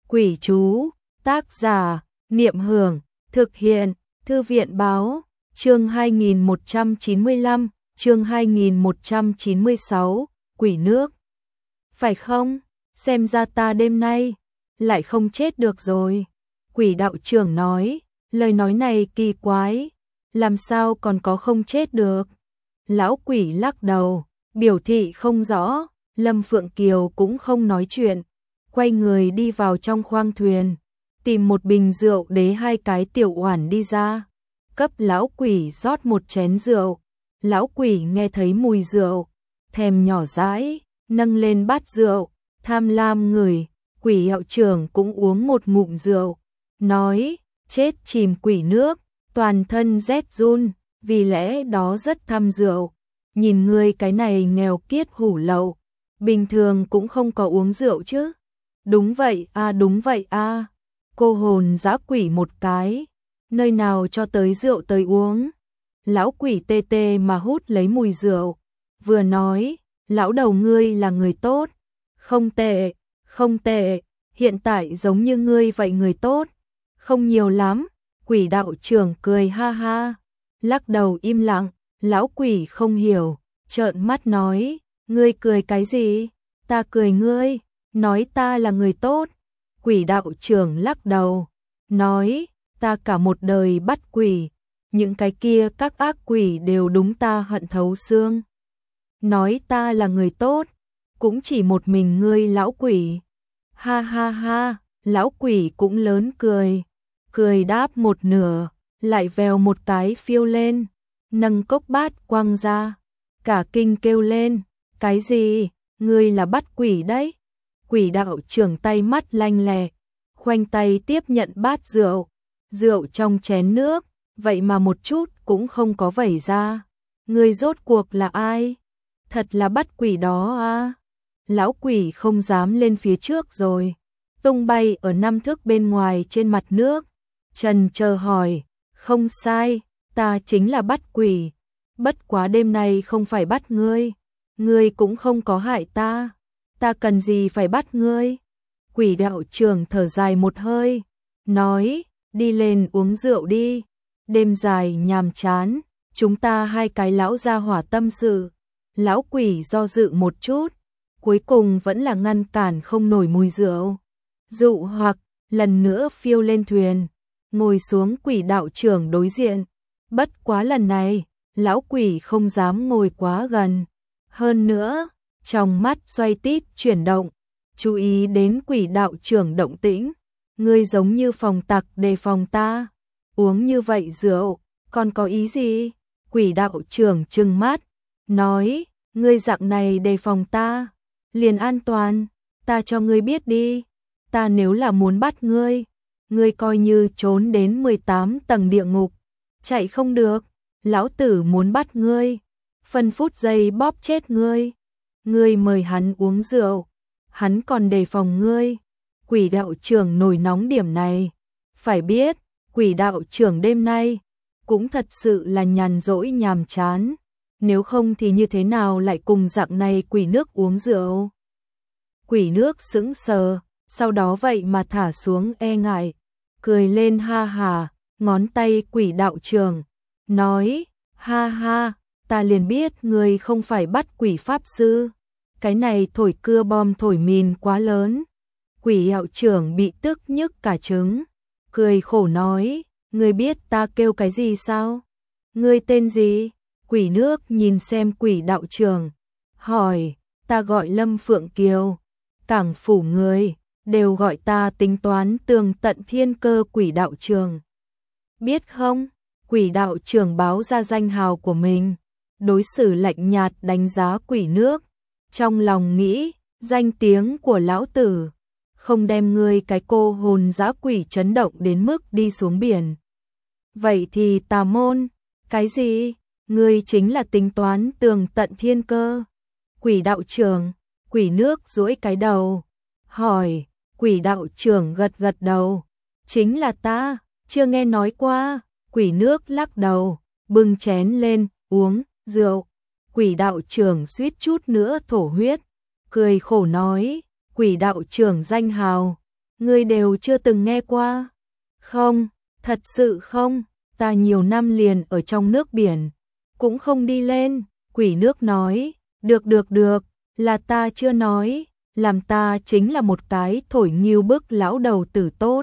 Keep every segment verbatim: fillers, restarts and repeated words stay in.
Quỷ chú, tác giả, Niệm Hưởng, thực hiện, Thư viện báo, chương hai nghìn một trăm chín mươi lăm, chương hai nghìn một trăm chín mươi sáu, quỷ nước. Phải không? Xem ra ta đêm nay lại không chết được rồi. Quỷ đạo trưởng nói, lời nói này kỳ quái, làm sao còn có không chết được. Lão quỷ lắc đầu, biểu thị không rõ. Lâm Phượng Kiều cũng không nói chuyện, quay người đi vào trong khoang thuyền, tìm một bình rượu đế hai cái tiểu oản đi ra, cấp lão quỷ rót một chén rượu. Lão quỷ nghe thấy mùi rượu, thèm nhỏ dãi, nâng lên bát rượu, tham lam ngửi. Quỷ hiệu trưởng cũng uống một ngụm rượu, nói, chết chìm quỷ nước, toàn thân rét run, vì lẽ đó rất tham rượu. Nhìn ngươi cái này nghèo kiết hủ lậu, bình thường cũng không có uống rượu chứ. Đúng vậy a, à, đúng vậy a. À. Cô hồn dã quỷ một cái, nơi nào cho tới rượu tới uống. Lão quỷ tê tê mà hút lấy mùi rượu, vừa nói, lão đầu ngươi là người tốt, không tệ, không tệ, hiện tại giống như ngươi vậy người tốt, không nhiều lắm. Quỷ đạo trưởng cười ha ha, lắc đầu im lặng. Lão quỷ không hiểu, trợn mắt nói, ngươi cười cái gì? Ta cười ngươi, nói ta là người tốt. Quỷ đạo trưởng lắc đầu, nói, ta cả một đời bắt quỷ, những cái kia các ác quỷ đều đúng ta hận thấu xương. Nói ta là người tốt, cũng chỉ một mình ngươi lão quỷ. Ha ha ha, lão quỷ cũng lớn cười, cười đáp một nửa, lại vèo một cái phiêu lên, nâng cốc bát quăng ra, cả kinh kêu lên, cái gì, ngươi là bắt quỷ đấy? Quỷ đạo trưởng tay mắt lanh lẹ, khoanh tay tiếp nhận bát rượu, rượu trong chén nước, vậy mà một chút cũng không có vẩy ra. Ngươi rốt cuộc là ai? Thật là bắt quỷ đó à? Lão quỷ không dám lên phía trước rồi, tung bay ở năm thước bên ngoài trên mặt nước, trần chờ hỏi, không sai, ta chính là bắt quỷ, bất quá đêm nay không phải bắt ngươi, ngươi cũng không có hại ta, ta cần gì phải bắt ngươi. Quỷ đạo trưởng thở dài một hơi, nói, đi lên uống rượu đi, đêm dài nhàm chán, chúng ta hai cái lão gia hỏa tâm sự. Lão quỷ do dự một chút, cuối cùng vẫn là ngăn cản không nổi mùi rượu, dụ hoặc lần nữa phiêu lên thuyền, ngồi xuống quỷ đạo trưởng đối diện. Bất quá lần này, lão quỷ không dám ngồi quá gần. Hơn nữa, trong mắt xoay tít chuyển động, chú ý đến quỷ đạo trưởng động tĩnh. Ngươi giống như phòng tặc đề phòng ta, uống như vậy rượu, còn có ý gì? Quỷ đạo trưởng trừng mắt, nói, ngươi dạng này đề phòng ta, liền an toàn, ta cho ngươi biết đi, ta nếu là muốn bắt ngươi, ngươi coi như trốn đến mười tám tầng địa ngục, chạy không được, lão tử muốn bắt ngươi, phân phút giây bóp chết ngươi. Ngươi mời hắn uống rượu, hắn còn đề phòng ngươi. Quỷ đạo trưởng nổi nóng điểm này, phải biết, quỷ đạo trưởng đêm nay cũng thật sự là nhàn rỗi nhàm chán, nếu không thì như thế nào lại cùng dạng này quỷ nước uống rượu. Quỷ nước sững sờ, sau đó vậy mà thả xuống e ngại, cười lên ha hà, ngón tay quỷ đạo trưởng, nói, ha ha, ta liền biết ngươi không phải bắt quỷ pháp sư, cái này thổi cưa bom thổi mìn quá lớn. Quỷ đạo trưởng bị tức nhức cả trứng, cười khổ nói, ngươi biết ta kêu cái gì sao? Ngươi tên gì? Quỷ nước nhìn xem quỷ đạo trưởng, hỏi, ta gọi Lâm Phượng Kiều, cảng phủ người đều gọi ta tính toán tường tận thiên cơ quỷ đạo trưởng. Biết không? Quỷ đạo trưởng báo ra danh hào của mình, đối xử lạnh nhạt đánh giá quỷ nước, trong lòng nghĩ, danh tiếng của lão tử không đem ngươi cái cô hồn dã quỷ chấn động đến mức đi xuống biển. Vậy thì tà môn, cái gì? Ngươi chính là tính toán tường tận thiên cơ. Quỷ đạo trưởng, quỷ nước duỗi cái đầu, hỏi, quỷ đạo trưởng gật gật đầu, chính là ta, chưa nghe nói qua. Quỷ nước lắc đầu, bưng chén lên, uống rượu. Quỷ đạo trưởng suýt chút nữa thổ huyết, cười khổ nói, quỷ đạo trưởng danh hào, ngươi đều chưa từng nghe qua. Không, thật sự không, ta nhiều năm liền ở trong nước biển, cũng không đi lên. Quỷ nước nói, được được được, là ta chưa nói, làm ta chính là một cái thổi nghiêu bức lão đầu tử tốt.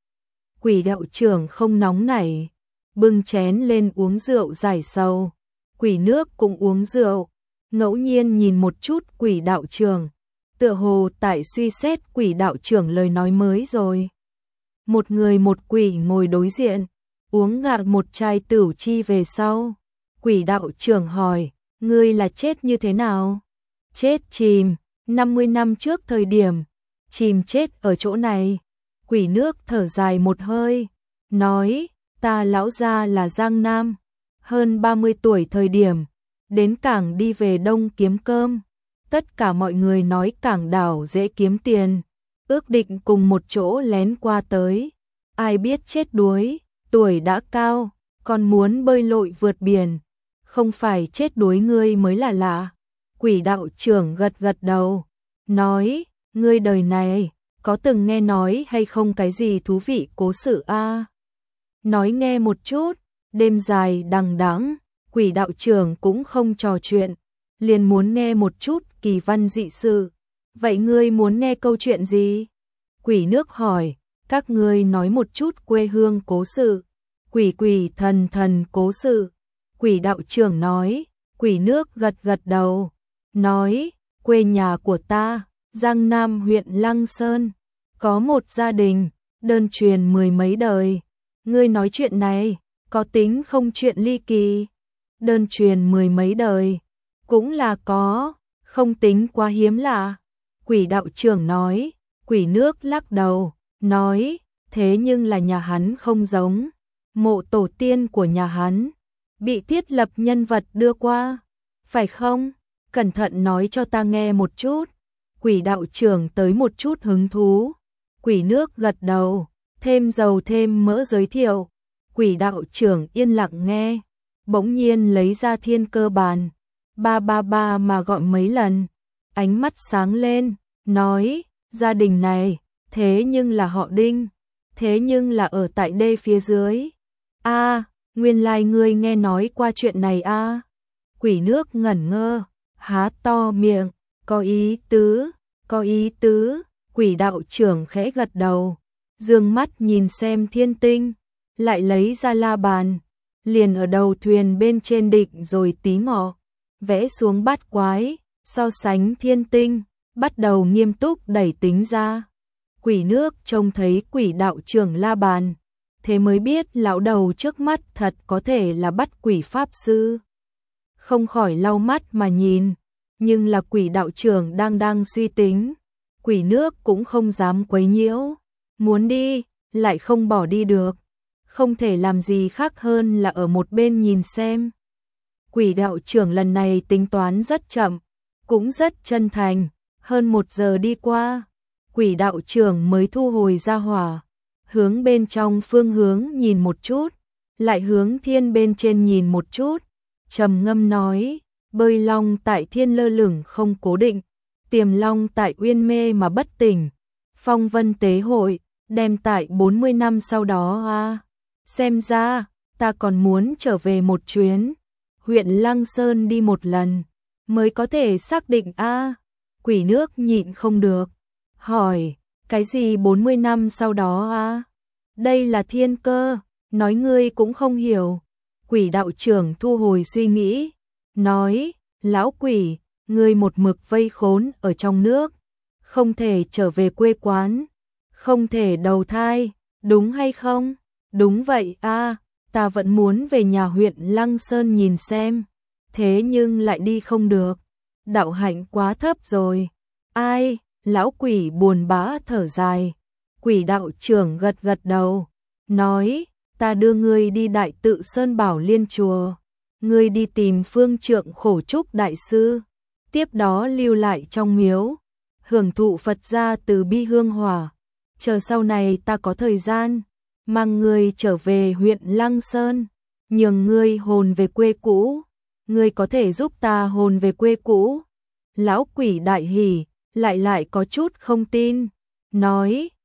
Quỷ đạo trưởng không nóng nảy, bưng chén lên uống rượu giải sầu. Quỷ nước cũng uống rượu, ngẫu nhiên nhìn một chút quỷ đạo trưởng, tựa hồ tại suy xét quỷ đạo trưởng lời nói mới rồi. Một người một quỷ ngồi đối diện, uống ngạc một chai tửu chi về sau. Quỷ đạo trưởng hỏi, ngươi là chết như thế nào? Chết chìm, năm mươi năm trước thời điểm, chìm chết ở chỗ này. Quỷ nước thở dài một hơi, nói, ta lão gia là Giang Nam, hơn ba mươi tuổi thời điểm, đến cảng đi về đông kiếm cơm. Tất cả mọi người nói cảng đảo dễ kiếm tiền, ước định cùng một chỗ lén qua tới. Ai biết chết đuối, tuổi đã cao, còn muốn bơi lội vượt biển, không phải chết đuối ngươi mới là lạ. Quỷ đạo trưởng gật gật đầu, nói, ngươi đời này, có từng nghe nói hay không cái gì thú vị cố sự a? Nói nghe một chút. Đêm dài đằng đẵng, quỷ đạo trưởng cũng không trò chuyện, liền muốn nghe một chút kỳ văn dị sự. Vậy ngươi muốn nghe câu chuyện gì? Quỷ nước hỏi, các ngươi nói một chút quê hương cố sự, quỷ quỷ thần thần cố sự. Quỷ đạo trưởng nói, quỷ nước gật gật đầu, nói, quê nhà của ta, Giang Nam huyện Lăng Sơn, có một gia đình, đơn truyền mười mấy đời. Ngươi nói chuyện này, có tính không chuyện ly kỳ? Đơn truyền mười mấy đời, cũng là có, không tính quá hiếm lạ. Quỷ đạo trưởng nói, quỷ nước lắc đầu, nói, thế nhưng là nhà hắn không giống, mộ tổ tiên của nhà hắn, bị thiết lập nhân vật đưa qua, phải không? Cẩn thận nói cho ta nghe một chút. Quỷ đạo trưởng tới một chút hứng thú. Quỷ nước gật đầu, thêm dầu thêm mỡ giới thiệu. Quỷ đạo trưởng yên lặng nghe, bỗng nhiên lấy ra thiên cơ bàn, ba ba ba mà gọi mấy lần, ánh mắt sáng lên, nói, gia đình này, thế nhưng là họ Đinh, thế nhưng là ở tại đê phía dưới. A, nguyên lai ngươi nghe nói qua chuyện này a? Quỷ nước ngẩn ngơ, há to miệng, có ý tứ, có ý tứ. Quỷ đạo trưởng khẽ gật đầu, dương mắt nhìn xem thiên tinh, lại lấy ra la bàn, liền ở đầu thuyền bên trên định rồi tí ngọ, vẽ xuống bát quái, so sánh thiên tinh, bắt đầu nghiêm túc đẩy tính ra. Quỷ nước trông thấy quỷ đạo trưởng la bàn, thế mới biết lão đầu trước mắt thật có thể là bắt quỷ pháp sư. Không khỏi lau mắt mà nhìn, nhưng là quỷ đạo trưởng đang đang suy tính. Quỷ nước cũng không dám quấy nhiễu, muốn đi, lại không bỏ đi được, không thể làm gì khác hơn là ở một bên nhìn xem. Quỷ đạo trưởng lần này tính toán rất chậm, cũng rất chân thành, hơn một giờ đi qua, quỷ đạo trưởng mới thu hồi ra hỏa, hướng bên trong phương hướng nhìn một chút, lại hướng thiên bên trên nhìn một chút, trầm ngâm nói, bơi long tại thiên lơ lửng không cố định, tiềm long tại uyên mê mà bất tỉnh, phong vân tế hội, đem tại bốn mươi năm sau đó a. Xem ra, ta còn muốn trở về một chuyến, huyện Lăng Sơn đi một lần, mới có thể xác định a. Quỷ nước nhịn không được, hỏi, cái gì bốn mươi năm sau đó a? Đây là thiên cơ, nói ngươi cũng không hiểu. Quỷ đạo trưởng thu hồi suy nghĩ, nói, lão quỷ, ngươi một mực vây khốn ở trong nước, không thể trở về quê quán, không thể đầu thai, đúng hay không? Đúng vậy a, ta vẫn muốn về nhà huyện Lăng Sơn nhìn xem, thế nhưng lại đi không được, đạo hạnh quá thấp rồi. Ai? Lão quỷ buồn bã thở dài. Quỷ đạo trưởng gật gật đầu, nói, ta đưa ngươi đi Đại Tự Sơn Bảo Liên chùa, ngươi đi tìm Phương Trượng Khổ Trúc đại sư, tiếp đó lưu lại trong miếu, hưởng thụ Phật gia từ bi hương hỏa, chờ sau này ta có thời gian, mang ngươi trở về huyện Lăng Sơn, nhường ngươi hồn về quê cũ, ngươi có thể giúp ta hồn về quê cũ. Lão quỷ đại hỉ, lại lại có chút không tin, nói,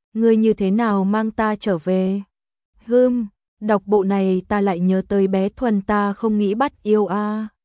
ngươi như thế nào mang ta trở về? Hừm, đọc bộ này ta lại nhớ tới bé Thuần ta không nghĩ bắt yêu a.